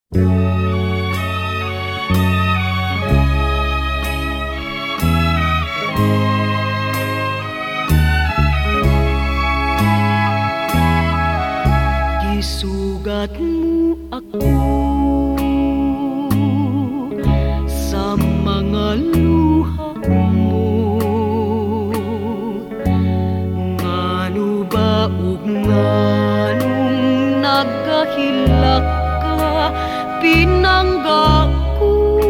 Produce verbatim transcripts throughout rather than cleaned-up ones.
Isugat mo ako sa mga luha mo, ngano ba ug nganong nagkahilak ka pinangga ko,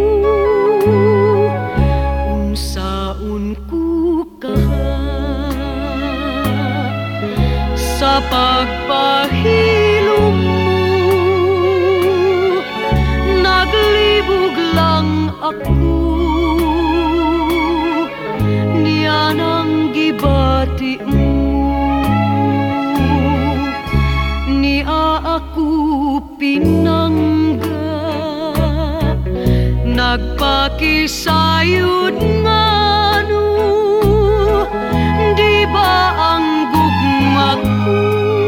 unsaon ko kaha sa pagpahilom mo, naglibog lang ako niya nang gibati mo, niya ako pinangga, nagpakisayod ngano, di ba ang gugma ko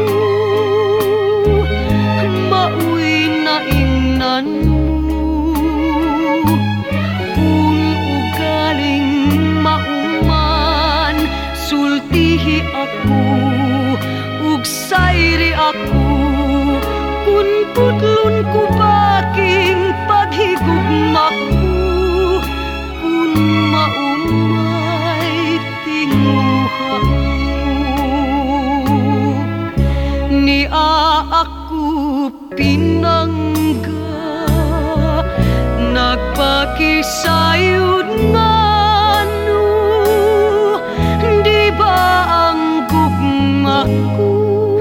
mauwi na ingnan mo, kung ugaling mauman sultihi ako ug sayri ako, kun putlon ko baking paghigugma ko, kun maumay tinguha mo, niya ako pinangga, nagpakisayod ngano, di ba ang gugma ko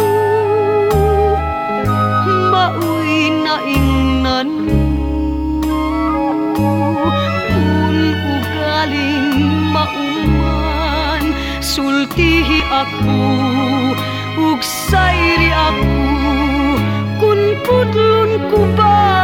mauwi na ingnan mo, kung ugaling mauman sultihi ako ug sayri ako, kun putlon ko ba